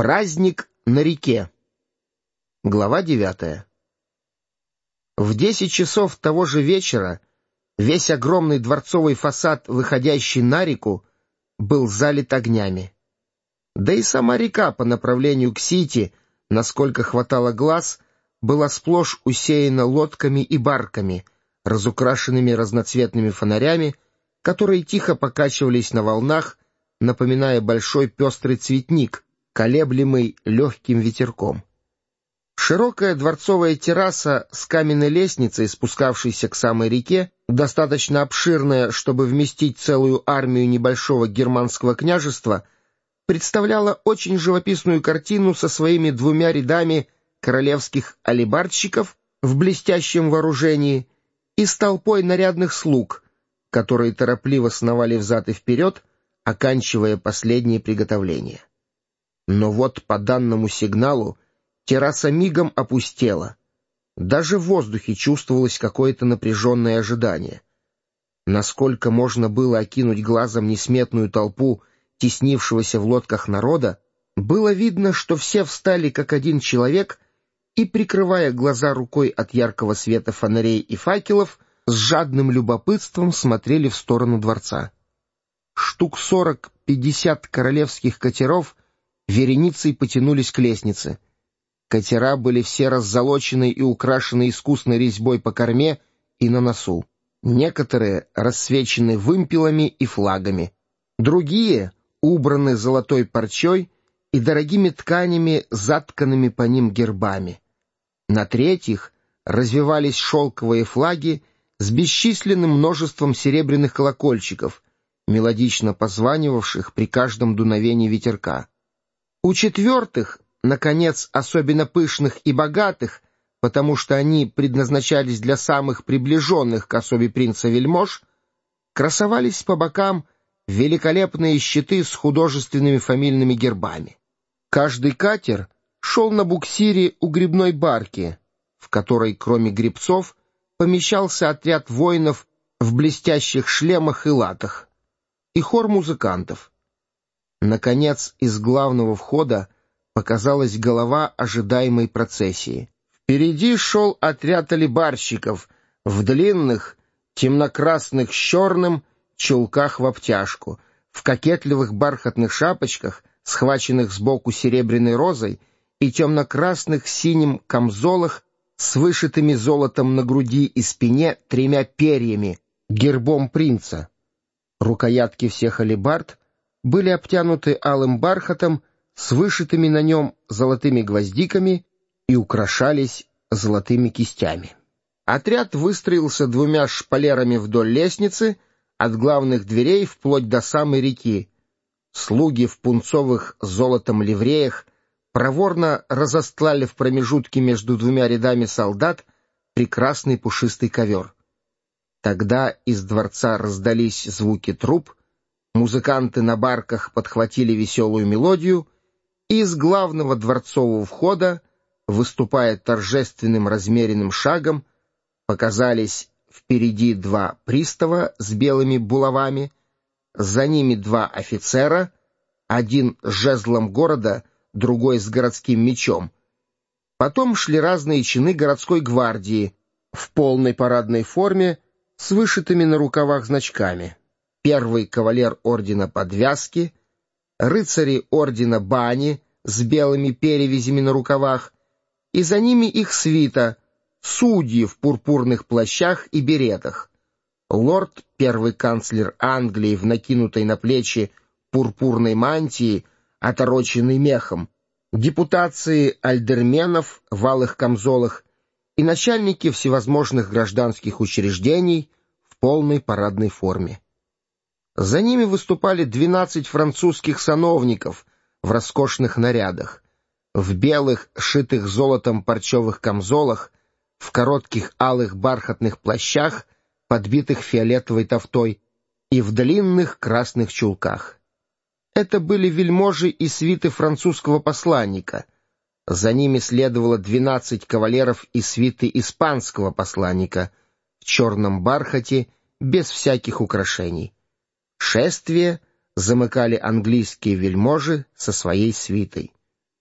Праздник на реке. Глава 9. В 10 часов того же вечера весь огромный дворцовый фасад, выходящий на реку, был залит огнями. Да и сама река по направлению к Сити, насколько хватало глаз, была сплошь усеяна лодками и барками, разукрашенными разноцветными фонарями, которые тихо покачивались на волнах, напоминая большой пестрый цветник, колеблемый легким ветерком. Широкая дворцовая терраса с каменной лестницей, спускавшейся к самой реке, достаточно обширная, чтобы вместить целую армию небольшого германского княжества, представляла очень живописную картину со своими 2 рядами королевских алебардщиков в блестящем вооружении и с толпой нарядных слуг, которые торопливо сновали взад и вперед, оканчивая последние приготовления. Но вот по данному сигналу терраса мигом опустела. Даже в воздухе чувствовалось какое-то напряженное ожидание. Насколько можно было окинуть глазом несметную толпу теснившегося в лодках народа, было видно, что все встали как один человек и, прикрывая глаза рукой от яркого света фонарей и факелов, с жадным любопытством смотрели в сторону дворца. Штук 40-50 королевских катеров вереницей потянулись к лестнице. Катера были все раззолочены и украшены искусной резьбой по корме и на носу. Некоторые рассвечены вымпелами и флагами. Другие убраны золотой парчой и дорогими тканями, затканными по ним гербами. На третьих развевались шелковые флаги с бесчисленным множеством серебряных колокольчиков, мелодично позванивавших при каждом дуновении ветерка. У четвертых, наконец, особенно пышных и богатых, потому что они предназначались для самых приближенных к особе принца-вельмож, красовались по бокам великолепные щиты с художественными фамильными гербами. Каждый катер шел на буксире у гребной барки, в которой, кроме гребцов, помещался отряд воинов в блестящих шлемах и латах, и хор музыкантов. Наконец, из главного входа показалась голова ожидаемой процессии. Впереди шел отряд алебардщиков в длинных, темно-красных с черным чулках в обтяжку, в кокетливых бархатных шапочках, схваченных сбоку серебряной розой, и темно-красных с синим камзолах с вышитыми золотом на груди и спине 3 перьями, гербом принца. Рукоятки всех алебард были обтянуты алым бархатом с вышитыми на нем золотыми гвоздиками и украшались золотыми кистями. Отряд выстроился 2 шпалерами вдоль лестницы, от главных дверей вплоть до самой реки. Слуги в пунцовых с золотом ливреях проворно разостлали в промежутке между 2 рядами солдат прекрасный пушистый ковер. Тогда из дворца раздались звуки труб, музыканты на барках подхватили веселую мелодию, и из главного дворцового входа, выступая торжественным размеренным шагом, показались впереди 2 пристава с белыми булавами, за ними 2 офицера, один с жезлом города, другой с городским мечом. Потом шли разные чины городской гвардии в полной парадной форме с вышитыми на рукавах значками. Первый кавалер ордена Подвязки, рыцари ордена Бани с белыми перевязями на рукавах, и за ними их свита, судьи в пурпурных плащах и беретах. Лорд, первый канцлер Англии в накинутой на плечи пурпурной мантии, отороченной мехом, депутации альдерменов в алых камзолах и начальники всевозможных гражданских учреждений в полной парадной форме. За ними выступали 12 французских сановников в роскошных нарядах, в белых, шитых золотом парчевых камзолах, в коротких алых бархатных плащах, подбитых фиолетовой тафтой, и в длинных красных чулках. Это были вельможи и свиты французского посланника. За ними следовало 12 кавалеров и свиты испанского посланника в черном бархате, без всяких украшений. Шествие замыкали английские вельможи со своей свитой.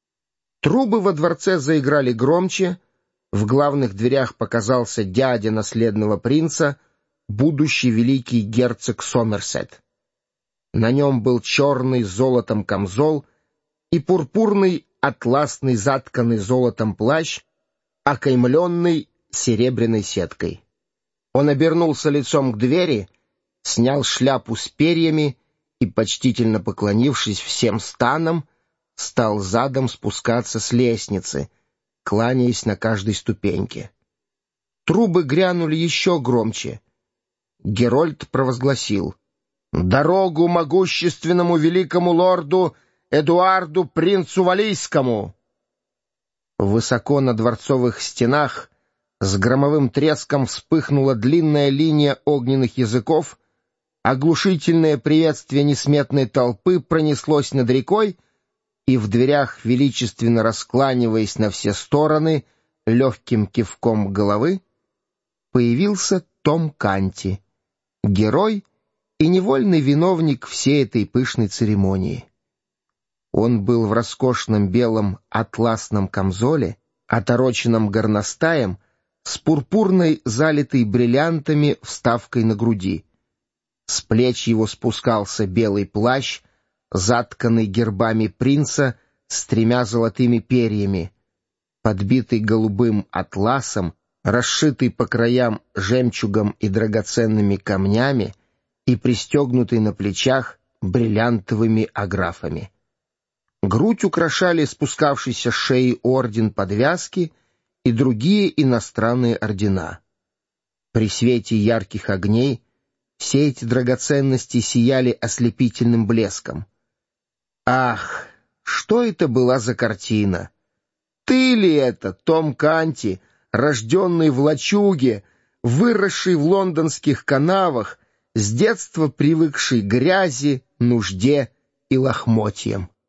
Трубы во дворце заиграли громче, в главных дверях показался дядя наследного принца, будущий великий герцог Сомерсет. На нем был черный с золотом камзол и пурпурный атласный затканный золотом плащ, окаймленный серебряной сеткой. Он обернулся лицом к двери, снял шляпу с перьями и, почтительно поклонившись всем станам, стал задом спускаться с лестницы, кланяясь на каждой ступеньке. Трубы грянули еще громче. Герольд провозгласил: «Дорогу могущественному великому лорду Эдуарду принцу Валийскому!» Высоко на дворцовых стенах с громовым треском вспыхнула длинная линия огненных языков, оглушительное приветствие несметной толпы пронеслось над рекой, и в дверях, величественно раскланиваясь на все стороны, легким кивком головы, появился Том Канти, герой и невольный виновник всей этой пышной церемонии. Он был в роскошном белом атласном камзоле, отороченном горностаем, с пурпурной, залитой бриллиантами, вставкой на груди. С плеч его спускался белый плащ, затканный гербами принца с 3 золотыми перьями, подбитый голубым атласом, расшитый по краям жемчугом и драгоценными камнями и пристегнутый на плечах бриллиантовыми аграфами. Грудь украшали спускавшийся с шеи орден подвязки и другие иностранные ордена. При свете ярких огней все эти драгоценности сияли ослепительным блеском. Ах, что это была за картина! Ты ли это, Том Канти, рожденный в лачуге, выросший в лондонских канавах, с детства привыкший к грязи, нужде и лохмотьям?